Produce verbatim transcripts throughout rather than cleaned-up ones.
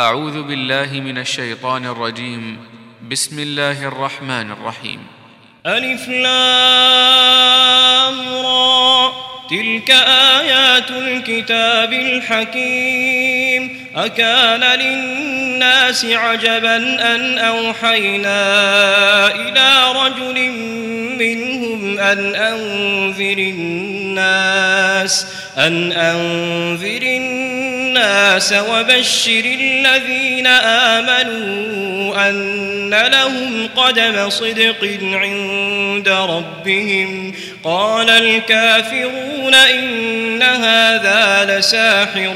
أعوذ بالله من الشيطان الرجيم. بسم الله الرحمن الرحيم. ألف لام را، تلك آيات الكتاب الحكيم. أكان للناس عجبا أن أوحينا إلى رجل منهم أن أنذر الناس أن أنذر الناس وبشر الذين آمنوا أن لهم قدم صدق عند ربهم. قال الكافرون إن هذا لساحر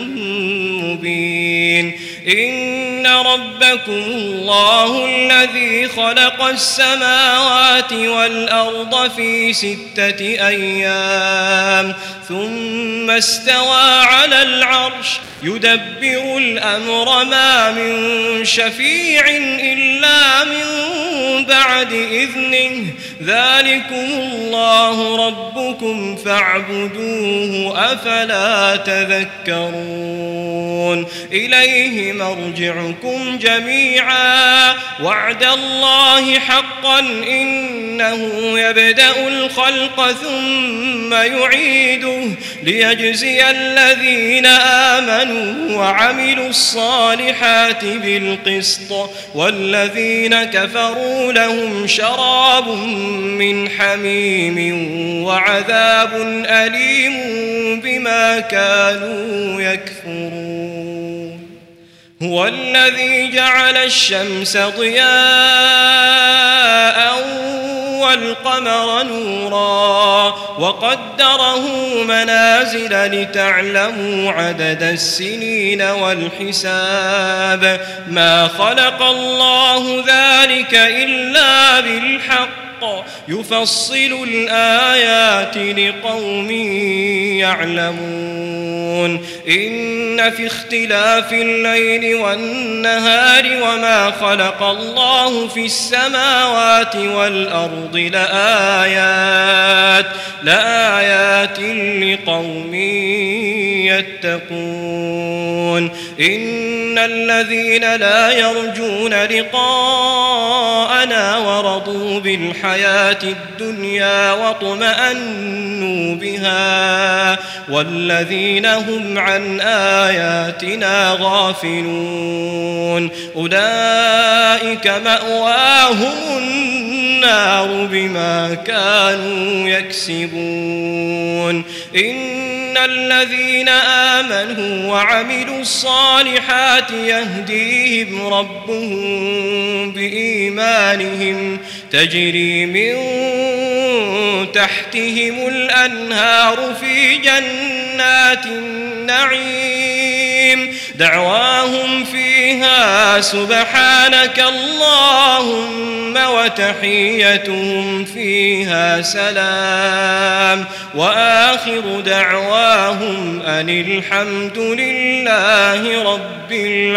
مبين. إن ربكم الله الذي خلق السماوات والأرض في ستة أيام ثم استوى على العرش يدبر الأمر ما من شفيع إلا من بعد إذنه. ذلكم الله ربكم فاعبدوه أفلا تذكرون. إليه مرجعكم جميعا وعد الله حقا إنه يبدأ الخلق ثم يعيده ليجزي الذين آمنوا وعملوا الصالحات بالقسط والذين كفروا لهم شراب من حميم وعذاب أليم بما كانوا يكفرون. هو الذي جعل الشمس ضياء والقمر نورا وقدره منازل لتعلموا عدد السنين والحساب. ما خلق الله ذلك إلا بالحق يفصل الآيات لقوم يعلمون. إن في اختلاف الليل والنهار وما خلق الله في السماوات والأرض لآيات لآيات لقوم يتقون. إن الذين لا يرجون لقاءنا ورضوا بالحياة الدنيا واطمأنوا بها والذين هم عن آياتنا غافلون أولئك مأواهم النار بما كانوا يكسبون. إن الذين آمنوا وعملوا الصالحات يهديهم ربهم بإيمانهم تجري من تحتهم الأنهار في جنات النعيم دعواهم فيها سبحانك اللهم وتحيتهم فيها سلام وآخر دعواهم أن الحمد لله رب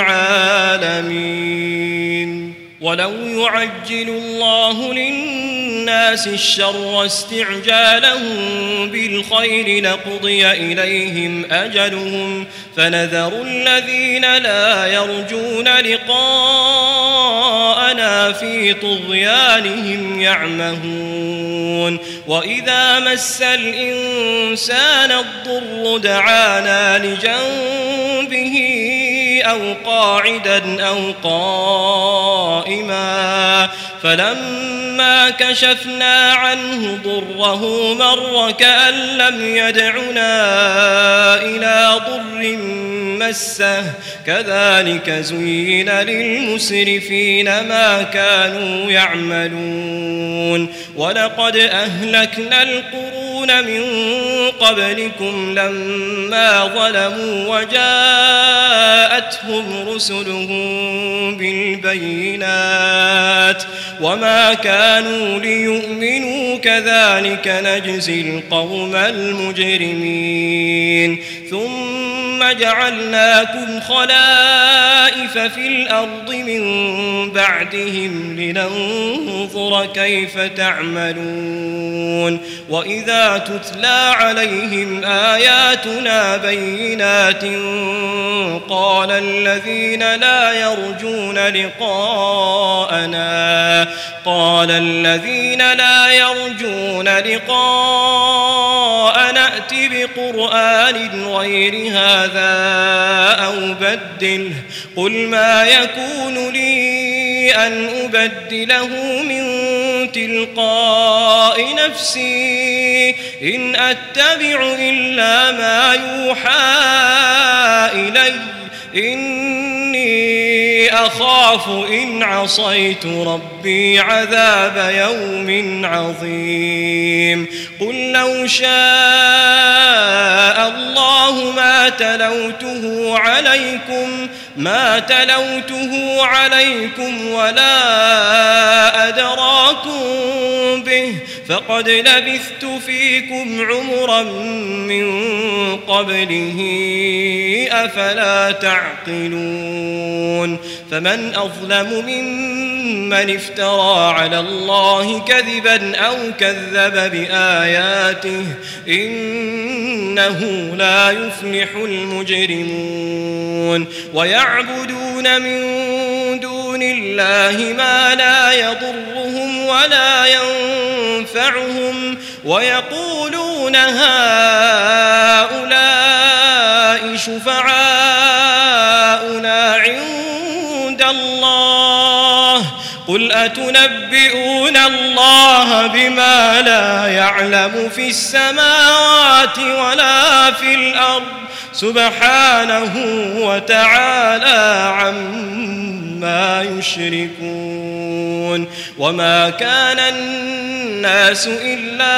العالمين. ولو يعجل الله للناس الشر استعجالهم بالخير لقضي إليهم أجلهم فنذر الذين لا يرجون لقاءنا في طغيانهم يعمهون. وإذا مس الإنسان الضر دعانا لجنبه أو قاعدا أو قائما فلما كشفنا عنه ضره مر كأن لم يدعنا إلى ضر مسه كذلك زين للمسرفين ما كانوا يعملون. ولقد أهلكنا القرون من قبلكم لما ظلموا وجاءتهم رسلهم بالبينات وما كانوا ليؤمنوا كذلك نجزي القوم المجرمين. ثم جعلناكم خلائف في الأرض من بعدهم لننظر كيف تعملون وإذا تتلى عليهم آياتنا بينات قال الذين لا يرجون لقاءنا قال الذين لا يرجون لقاء نأت بقرآن غير هذا أو بدله قل ما يكون لي أن أبدله من تلقاء نفسي إن أتبع إلا ما يوحى إلي إني أخاف إن عصيت ربي عذاب يوم عظيم قل لو شاء الله ما تلوته عليكم ما تلوته عليكم ولا أدراكم به فقد لبثت فيكم عمرا من قبله أفلا تعقلون فمن أظلم ممن افترى على الله كذبا أو كذب بآياته إنه لا يفلح المجرمون ويعبدون من دون الله ما لا يضرهم ولا ينفعهم ويقولون هؤلاء شفعاؤنا عند الله قل أتنبئون الله بما لا يعلم في السماوات ولا في الأرض سبحانه وتعالى عما يشركون وما كان الناس إلا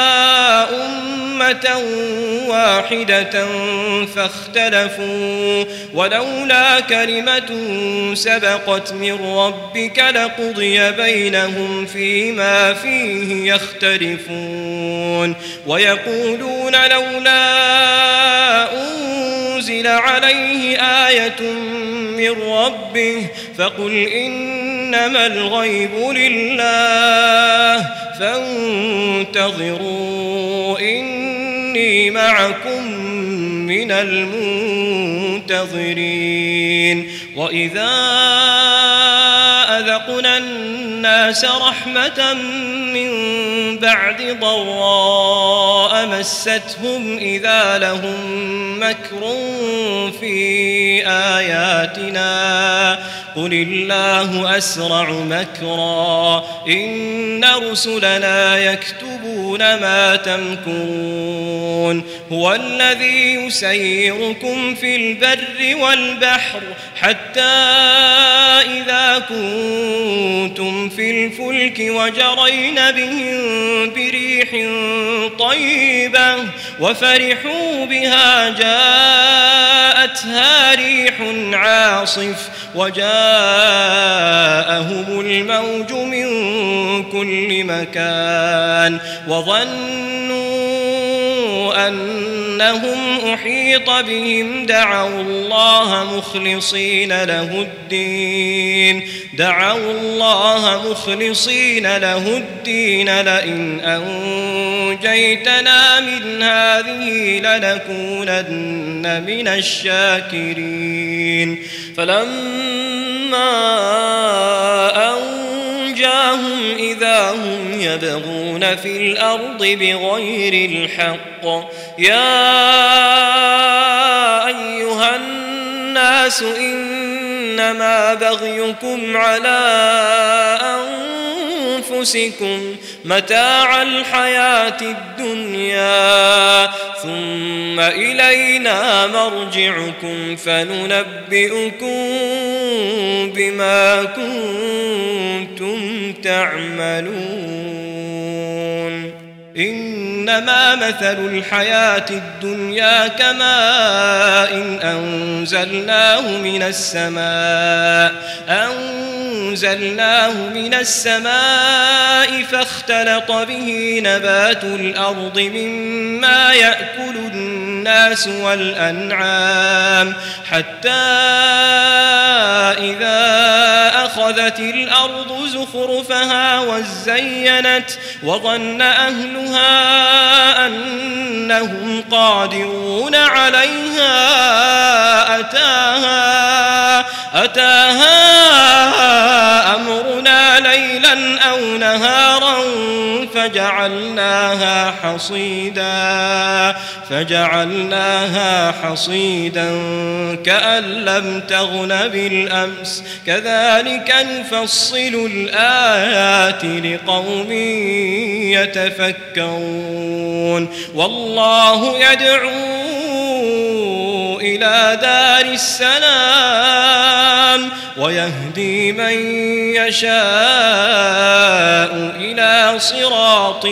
أمة واحدة فاختلفوا ولولا كلمة سبقت من ربك لقضي بينهم فيما فيه يختلفون ويقولون لولا أنزل عليه آية من ربه فقل إنما الغيب لله فانتظروا إني معكم من المنتظرين وإذا أذقنا الناس رحمة من بعد ضراء مستهم إذا لهم مكر في آياتنا قل الله أسرع مكرا إن رسلنا يكتبون ما تمكرون هو الذي يسيركم في البر والبحر حتى إذا كنتم في الفلك وجرين بهم بريح طيبة وفرحوا بها جاءتها ريح عاصف وجاءهم الموج من كل مكان وظنوا أنهم أحيط بهم دعوا الله مخلصين له الدين دعوا الله مخلصين له الدين لئن أنجيتنا من هذه لنكونن من الشاكرين فلما أنجاهم إذا هم يبغون في الأرض بغير الحق يا أيها الناس إنما بغيكم على أنفسكم متاع الحياة الدنيا ثم إلينا مرجعكم فننبئكم بما كنتم تعملون إنما مثل الحياة الدنيا كماء إن أنزلناه من السماء أنزلناه من السماء فاختلط به نبات الأرض مما يأكل الناس والأنعام حتى واتخذت الأرض زخرفها وزينت وظن أهلها أنهم قادرون عليها أتاها, أتاها أمرنا ليلا أو نهارا فجعلناها حصيدا فجعلناها حصيدا كأن لم تغن بالأمس كذلك نفصل الآيات لقوم يتفكرون والله يدعو إلى دار السلام ويهدي من يشاء إلى صراط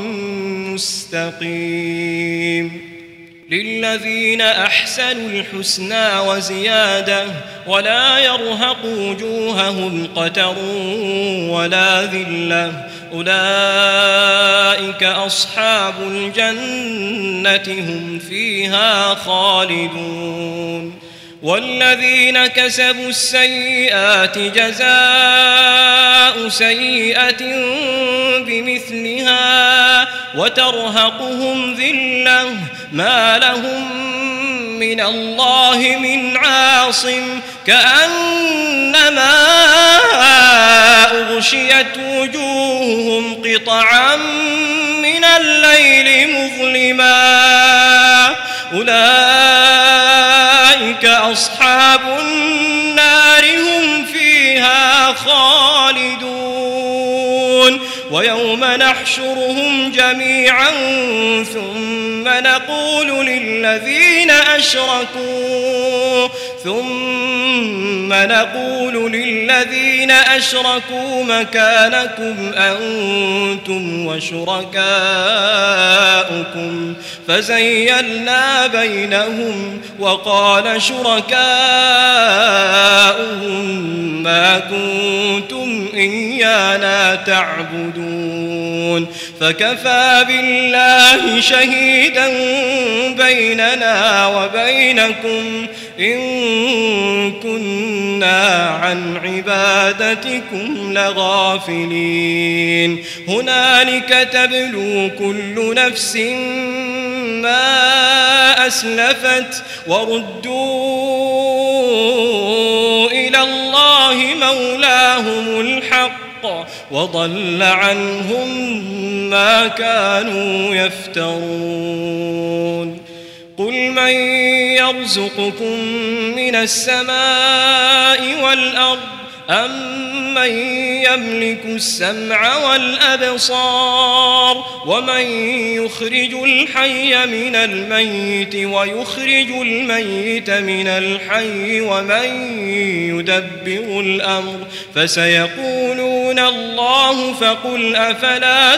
مستقيم للذين أحسنوا الحسنى وزيادة ولا يرهق وجوههم قتر ولا ذلة أولئك أصحاب الجنة هم فيها خالدون والذين كسبوا السيئات جزاء سيئة بمثلها وترهقهم ذلة ما لهم من الله من عاصم كأنما أغشيت وجوههم قطعا من الليل مظلما أولئك أصحاب النار هم فيها خالدون ويوم نحشرهم جميعا ثم نقول للذين أشركوا ثم نقول للذين أشركوا مكانكم أنتم وشركاؤكم فزيلنا بينهم وقال شركاؤهم ما كنتم إيانا تعبدون فكفى بالله شهيدا بيننا وبينكم إن كنا عن عبادتكم لغافلين هنالك تبلو كل نفس ما أسلفت وردوا إلى الله مولاهم الحق وضل عنهم ما كانوا يفترون قل من يرزقكم من السماء والأرض أم من يملك السمع والأبصار ومن يخرج الحي من الميت ويخرج الميت من الحي ومن يدبر الأمر فسيقولون الله فقل أفلا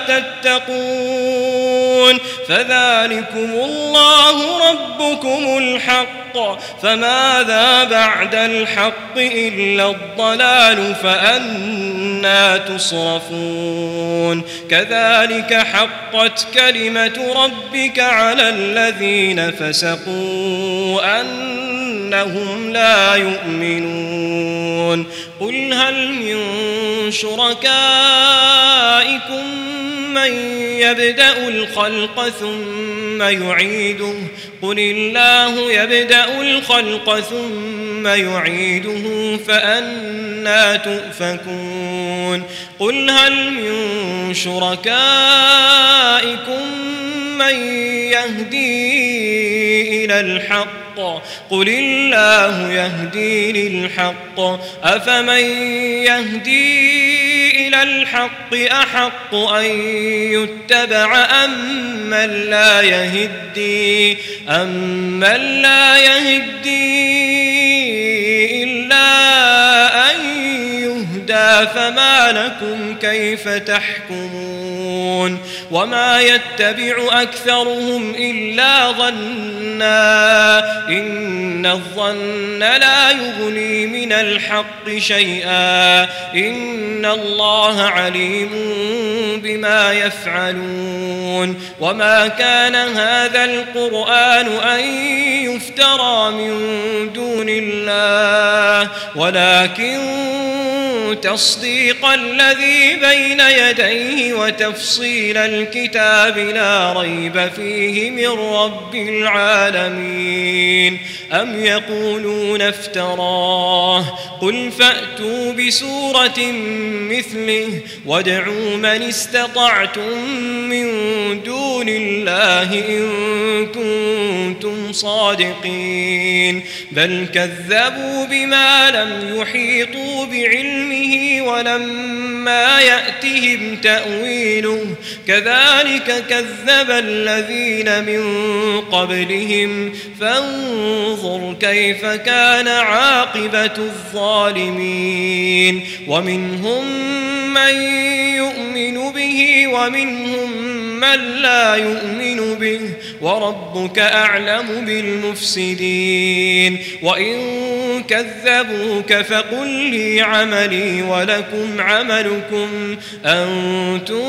تتقون فذلكم الله ربكم الحق فماذا بعد الحق إلا الضلال فأنى تصرفون كذلك حقت كلمة ربك على الذين فسقوا أنهم لا يؤمنون قل هل من شركائكم من يبدأ الخلق ثم يعيده قل الله يبدأ الخلق ثم يعيده فأنى تؤفكون قل هل من شركائكم من يهدي إلى الحق قل الله يهدي للحق أفمن يهدي إلى الحق أحق أن يتبع أم من لا يهدي أم من لا يهدي إلا أن يهدى فما لكم كيف تحكمون وما يتبع أكثرهم إلا ظنا إن الظن لا يغني من الحق شيئا إن الله عليم بما يفعلون وما كان هذا القرآن أن يفترى من دون الله ولكن تصديق الذي بين يديه وتفصيل الكتاب لا ريب فيه من رب العالمين. أم يقولون افتراه قل فأتوا بسورة مثله وادعوا من استطعتم من دون الله إن كنتم صادقين بل كذبوا بما لم يحيطوا بعلمه ولما يأتهم تأويله كذلك كذب الذين من قبلهم فانظر كيف كان عاقبة الظالمين. ومنهم من يؤمن به ومنهم من لا يؤمن به وربك أعلم بالمفسدين. وإن كذبوك فقل لي عملي ولكم عملكم أنتم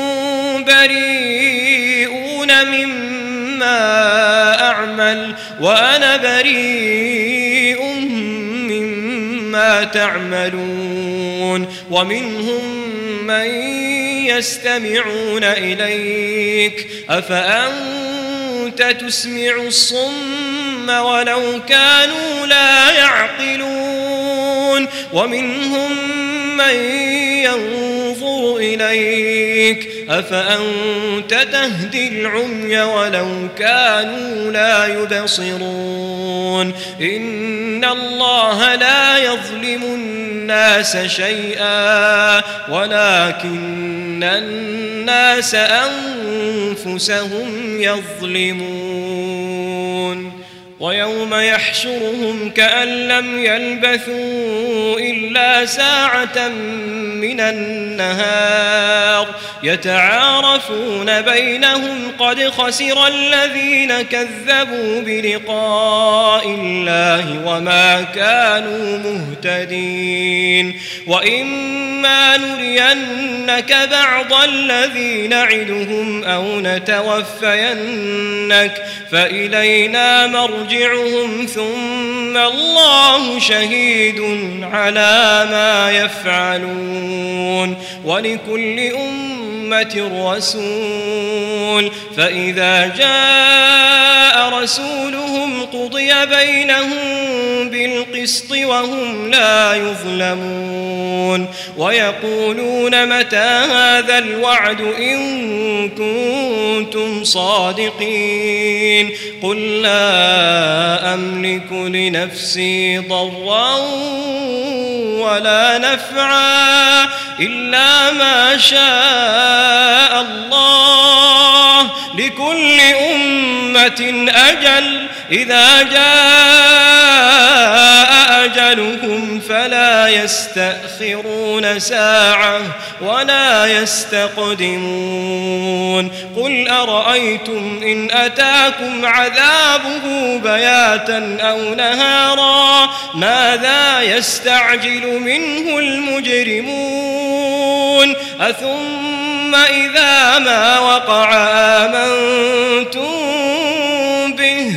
بريئون مما أعمل وأنا بريء مما تعملون. ومنهم من يستمعون إليك أفأنت تسمع الصم ولو كانوا لا يعقلون. ومنهم من ينظر إليك أفأنت تهدي العمي ولو كانوا لا يبصرون. إن الله لا يظلم الناس شيئا ولكن الناس أنفسهم يظلمون. ويوم يحشرهم كأن لم يلبثوا إلا ساعة من النهار يتعارفون بينهم قد خسر الذين كذبوا بلقاء الله وما كانوا مهتدين. وإما نرينك بعض الذي نعدهم أو نتوفينك فإلينا مرجعهم ثم الله شهيد على ما يفعلون. ولكل أمة رسول فإذا جاء رسولهم قضي بينهم بالقسط وهم لا يظلمون. ويقولون متى هذا الوعد إن كنتم صادقين قل لا أملك لنفسي ضرا ولا نفعا إلا ما شاء الله لكل أمة أجل إذا جاء أجلهم فلا يستأخرون ساعة ولا يستقدمون. قل أرأيتم إن أتاكم عذابه بياتا أو نهارا ماذا يستعجل منه المجرمون أثم إذا ما وقع آمنتم به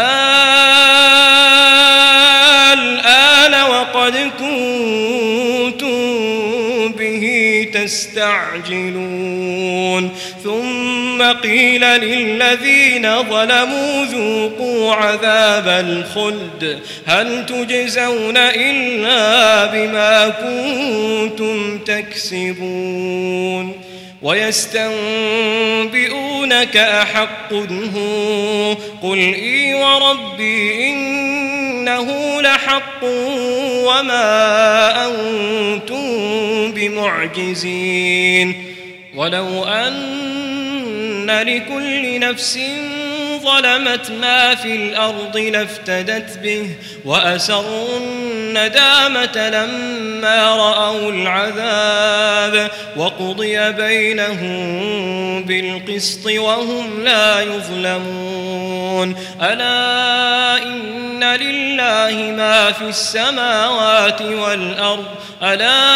الآن وقد كنتم به تستعجلون. ثم قيل للذين ظلموا ذوقوا عذاب الخلد هل تجزون إلا بما كنتم تكسبون. ويستنبئونك أحق هو قل إي وربي إنه لحق وما أنتم بمعجزين. ولو أن لكل نفس ظلمت ما في الأرض لافتدت به وأسروا الندامة لما رأوا العذاب وقضي بينهم بالقسط وهم لا يظلمون. ألا إن لله ما في السماوات والأرض ألا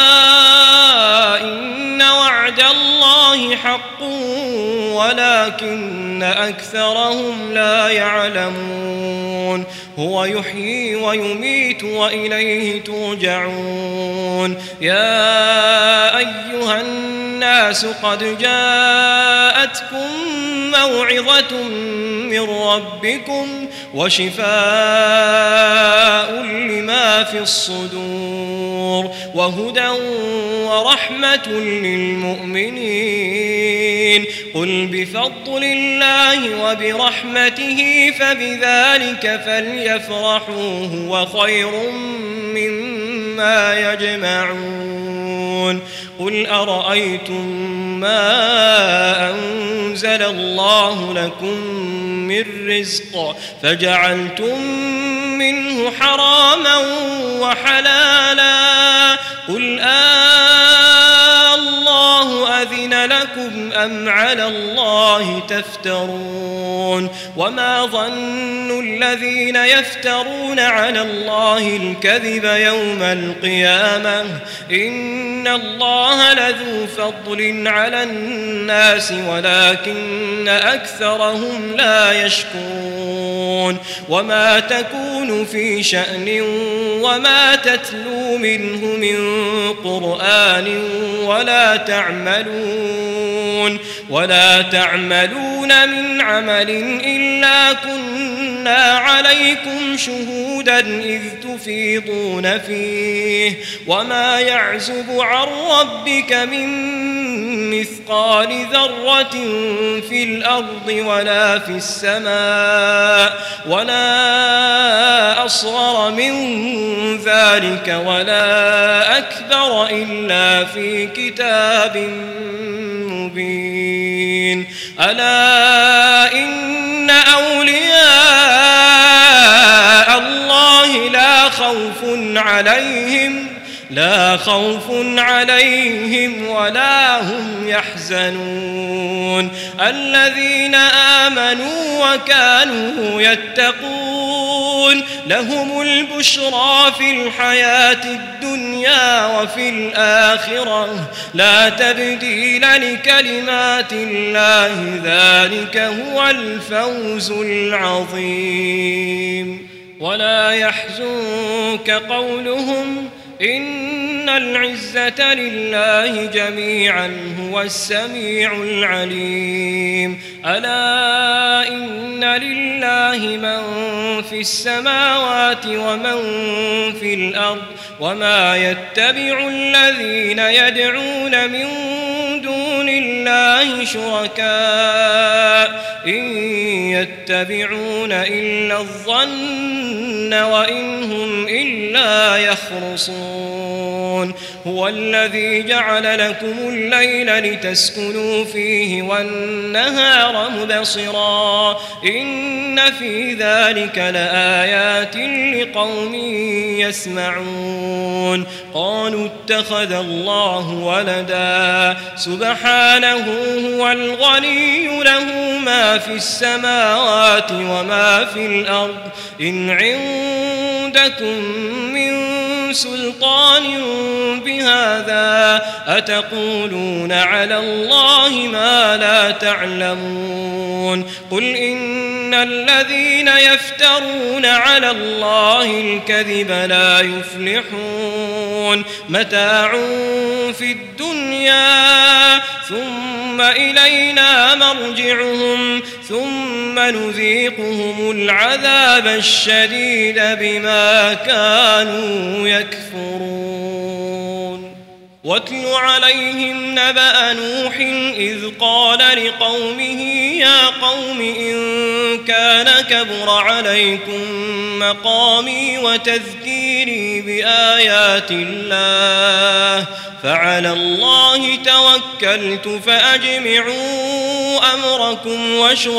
إن وعد الله حق ولكن أكثرهم لا يعلمون. هو يحيي ويميت وإليه ترجعون. يا أيها الناس قد جاءتكم موعظة من ربكم وشفاء لما في الصدور وهدى ورحمة للمؤمنين. قل بفضل الله وبرحمته فبذلك فليفرحوا هو خير مما يجمعون. قل أرأيتم ما أنزل الله لكم من رزق فجعلتم منه حراما وحلالا قل آه الله أذن لكم أم على الله تفترون. وما ظن الذين يفترون على الله الكذب يوم القيامة إن الله لذو فضل على الناس ولكن أكثرهم لا يشكرون. وما تكون في شأن وما تتلو منه من قرآن ولا تعملون ولا تعملون من عمل إلا كنا عليكم شهودا إذ تفيضون فيه. وما يعزب عن ربك من مثقال ذرة في الأرض ولا في السماء ولا أصغر من ذلك ولا أكبر إلا في كتاب مبين. ألا إن أولياء الله لا خوف عليهم لا خوف عليهم ولا هم يحزنون الذين آمنوا وكانوا يتقون لهم البشرى في الحياة الدنيا وفي الآخرة لا تبديل لكلمات الله ذلك هو الفوز العظيم. ولا يحزنك قولهم إن العزة لله جميعا هو السميع العليم. ألا إن لله من في السماوات ومن في الأرض وما يتبع الذين يدعون من دون الله شركاء إن يتبعون إلا الظن وإن هم إلا يخرصون. هو الذي جعل لكم الليل لتسكنوا فيه والنهار مبصرا إن في ذلك لآيات لقوم يسمعون. قالوا اتخذ الله ولدا سبحانه هو الغني له ما في السماوات وما في الأرض إن عندكم من سلطان بهذا أتقولون على الله ما لا تعلمون. قل إن الذين يفترون على الله الكذب لا يفلحون متاع في الدنيا ثم إلينا مرجعهم ثم نذيقهم العذاب الشديد بما كانوا يكفرون. واتل عليهم نبأ نوح إذ قال لقومه يا قوم إن كان كبر عليكم مقامي وتذكيري بآيات الله فعلى الله توكلت فأجمعوا أمركم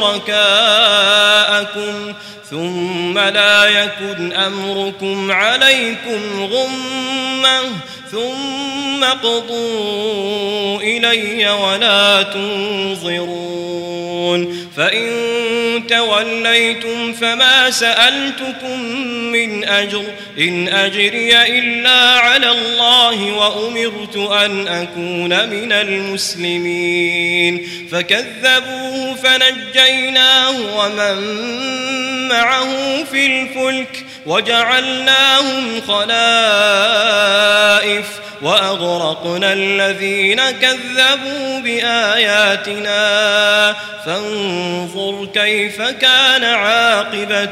وشركاءكم ثم لا يكن أمركم عليكم غمة ثم اقضوا إلي ولا تنظرون. فإن توليتم فما سألتكم من أجر إن أجري إلا على الله الله وأمرت أن أكون من المسلمين فكذبوه فنجيناه ومن معه في الفلك وجعلناهم خلائف وأغرقنا الذين كذبوا بآياتنا فانظر كيف كان عاقبة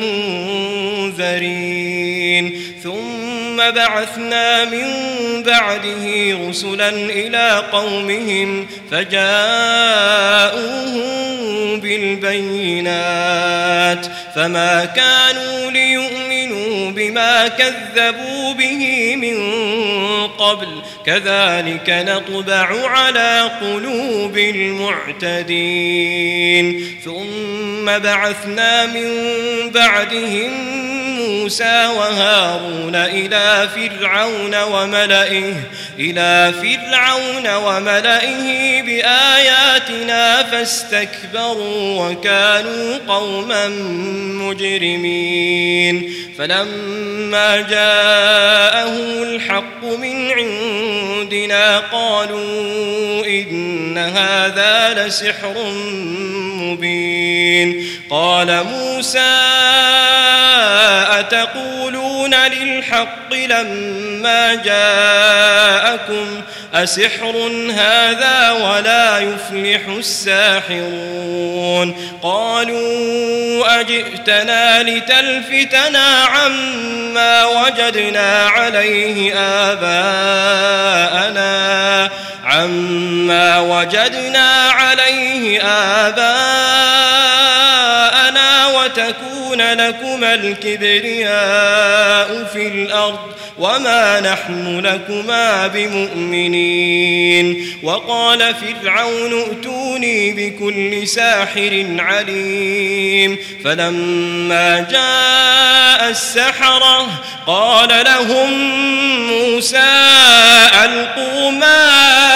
المنذرين ثم بعثنا من بعده رسلا إلى قومهم فجاءوهم بالبينات فما كانوا ليؤمنوا بما كذبوا به من قبل كذلك نطبع على قلوب المعتدين ثم بعثنا من بعدهم موسى وهارون إلى فرعون وملئه إلى فرعون وملئه بآياتنا فاستكبروا وكانوا قوما مجرمين فلما جاءهم الحق من عندنا قالوا إن هذا لسحر مبين قال موسى أتقولون للحق لما جاءكم أسحر هذا ولا يفلح الساحرون قالوا أجئتنا لتلفتنا عما وجدنا عليه آباءنا عما وجدنا عليه آباءنا وتكون لكما الكبرياء في الأرض وما نحن لكما بمؤمنين وقال فرعون ائتوني بكل ساحر عليم فلما جاء السحرة قال لهم موسى ألقوا ما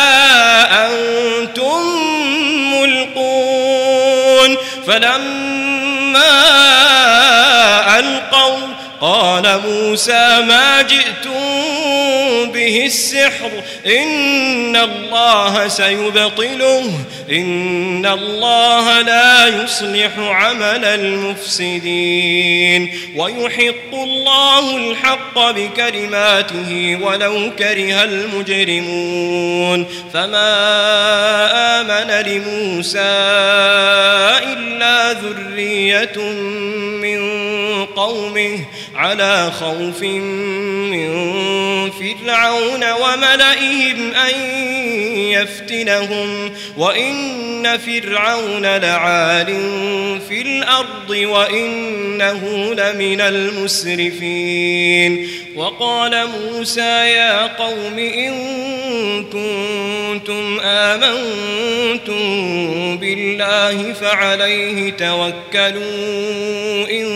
أنتم ملقون فلما ألقوا قال موسى ما جئتم به السحر إن الله سيبطله إن الله لا يصلح عمل المفسدين ويحق الله الحق بكلماته ولو كره المجرمون فما آمن لموسى إلا ذرية من قومه على خوف من فرعون وملئهم أن يفتنهم وإن فرعون لعال في الأرض وإنه لمن المسرفين وقال موسى يا قوم إن كنتم آمنتم بالله فعليه توكلوا إن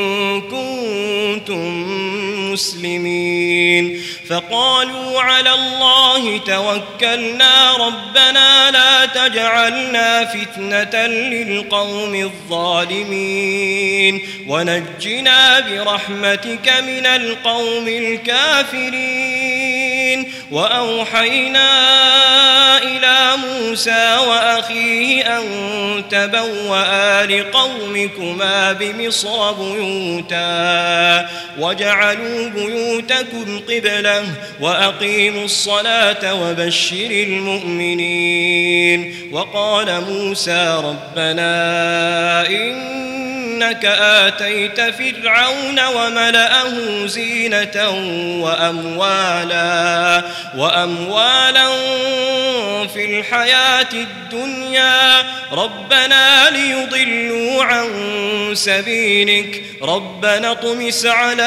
كنتم مسلمين فقالوا على الله توكلنا ربنا لا تجعلنا فتنة للقوم الظالمين ونجنا برحمتك من القوم الكافرين وأوحينا إلى موسى وأخيه أن تبوأ لقومكما بمصر بيوتا وجعلوا بيوتكم قبلة وأقيموا الصلاة وبشر المؤمنين وقال موسى ربنا إنك آتيت فرعون وملأه زينة وأموالا وأموالا في الحياة الدنيا ربنا ليضلوا عن سبيلك ربنا اطمس على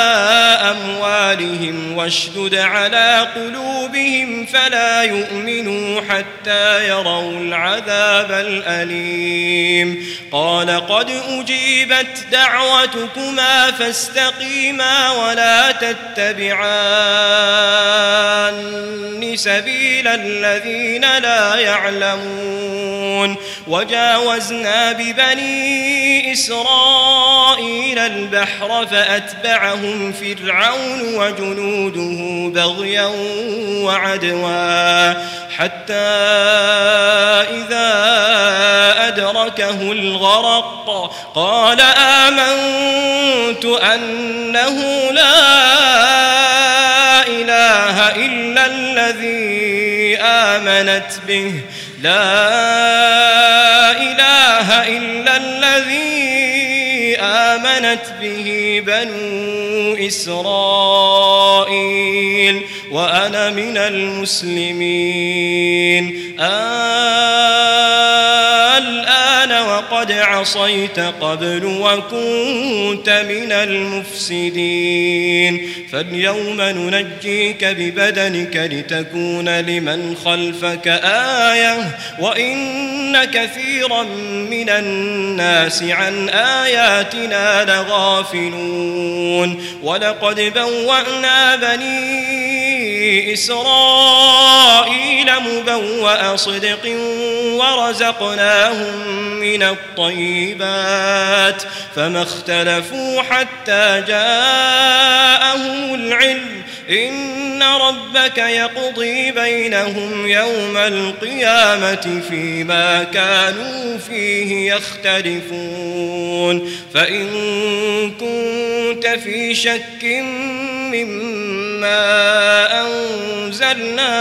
أموالهم واشدد على قلوبهم فلا يؤمنوا حتى يروا العذاب الأليم قال قد أجيبت دعوتكما فاستقيما ولا تتبعان سبيل الذين لا يعلمون وجاوزنا ببني إسرائيل البحر فأتبعهم فرعون وجنوده بغيا وعدوا حتى إذا أدركه الغرق قال آمنت أنه لا إله إلا الذي آمنت به لا إله إلا الذي آمنت به بنو إسرائيل وأنا من المسلمين الآن وقد عصيت قبل وكنت من المفسدين فاليوم ننجيك ببدنك لتكون لمن خلفك آية وإن كثيرا من الناس عن آياتنا لغافلون ولقد بوأنا بني إسرائيل مبوأ صدق ورزقناهم من الطيبات فما اختلفوا حتى جاءهم العلم إن ربك يقضي بينهم يوم القيامة فيما كانوا فيه يختلفون فإن كنت في شك مما أنزلنا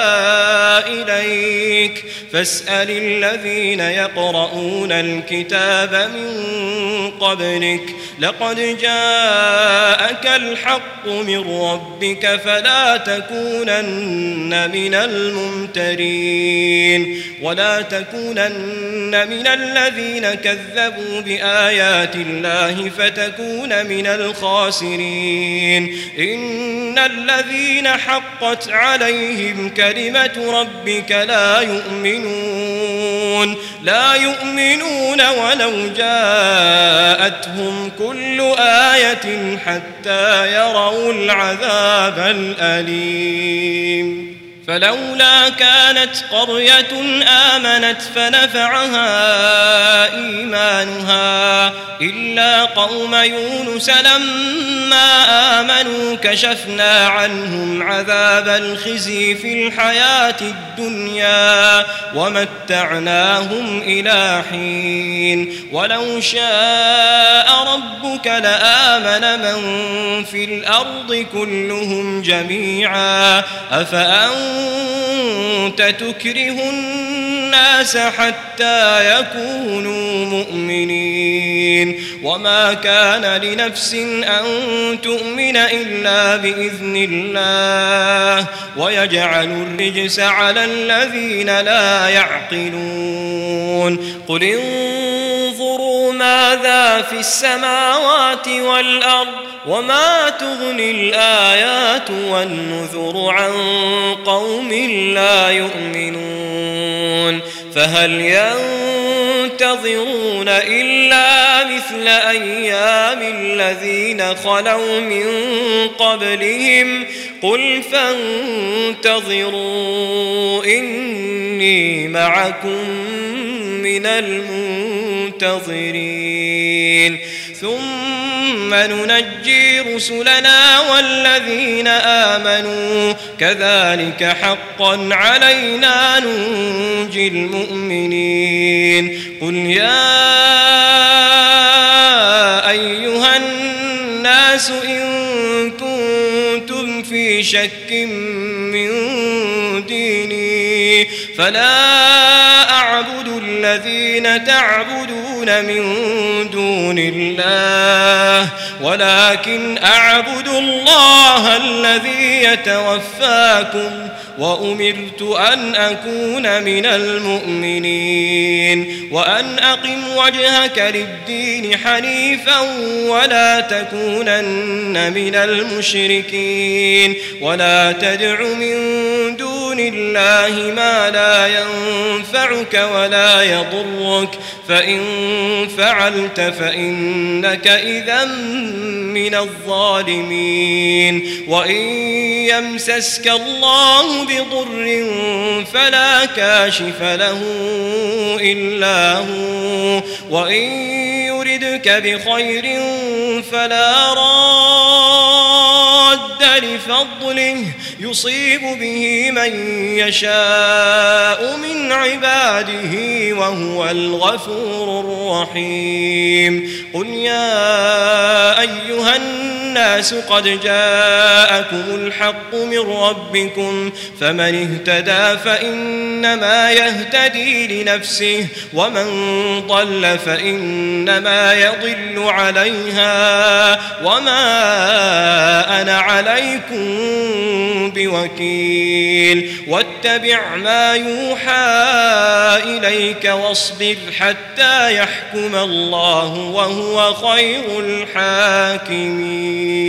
إليك فاسأل الذين يقرؤون الكتاب من قبلك لقد جاءك الحق من ربك فلا تكونن من الممترين ولا تكونن من الذين كذبوا بآيات الله فتكون من الخاسرين إن الذين حقت عليهم كلمة ربك لا يؤمنون لا يؤمنون ولو جاءتهم كل آية حتى يروا العذاب الأليم فلولا كانت قرية آمنت فنفعها إيمانها إلا قوم يونس لما آمنوا كشفنا عنهم عذاب الخزي في الحياة الدنيا ومتعناهم إلى حين ولو شاء ربك لآمن من في الأرض كلهم جميعا أفأنت أنت تكره الناس حتى يكونوا مؤمنين وما كان لنفس أن تؤمن إلا بإذن الله ويجعل الرجس على الذين لا يعقلون قل انظروا ماذا في السماوات والأرض وما تغني الآيات والنذر عن قوم لا يؤمنون فهل ينتظرون إلا مثل أيام الذين خلوا من قبلهم قل فانتظروا إني معكم من المنتظرين ثم ننجي رسلنا والذين آمنوا كذلك حقا علينا ننجي المؤمنين قل يا أيها الناس إن كنتم في شك من ديني فلا أعبد الذين تعبدون من دون الله ولكن أعبد الله الذي يتوفاكم وأمرت أن أكون من المؤمنين وأن أقم وجهك للدين حنيفا ولا تكونن من المشركين ولا تدع من دون دون الله ما لا ينفعك ولا يضرك فإن فعلت فإنك إذا من الظالمين وإن يمسسك الله بضر فلا كاشف له إلا هو وإن يردك بخير فلا راد لفضله يصيب به من يشاء من عباده وهو الغفور الرحيم قل يا أيها الناس قد جاءكم الحق من ربكم فمن اهتدى فإنما يهتدي لنفسه ومن ضل فإنما يضل عليها وما أنا عليكم بوكيل واتبع ما يوحى إليك واصبر حتى يحكم الله وهو خير الحاكمين.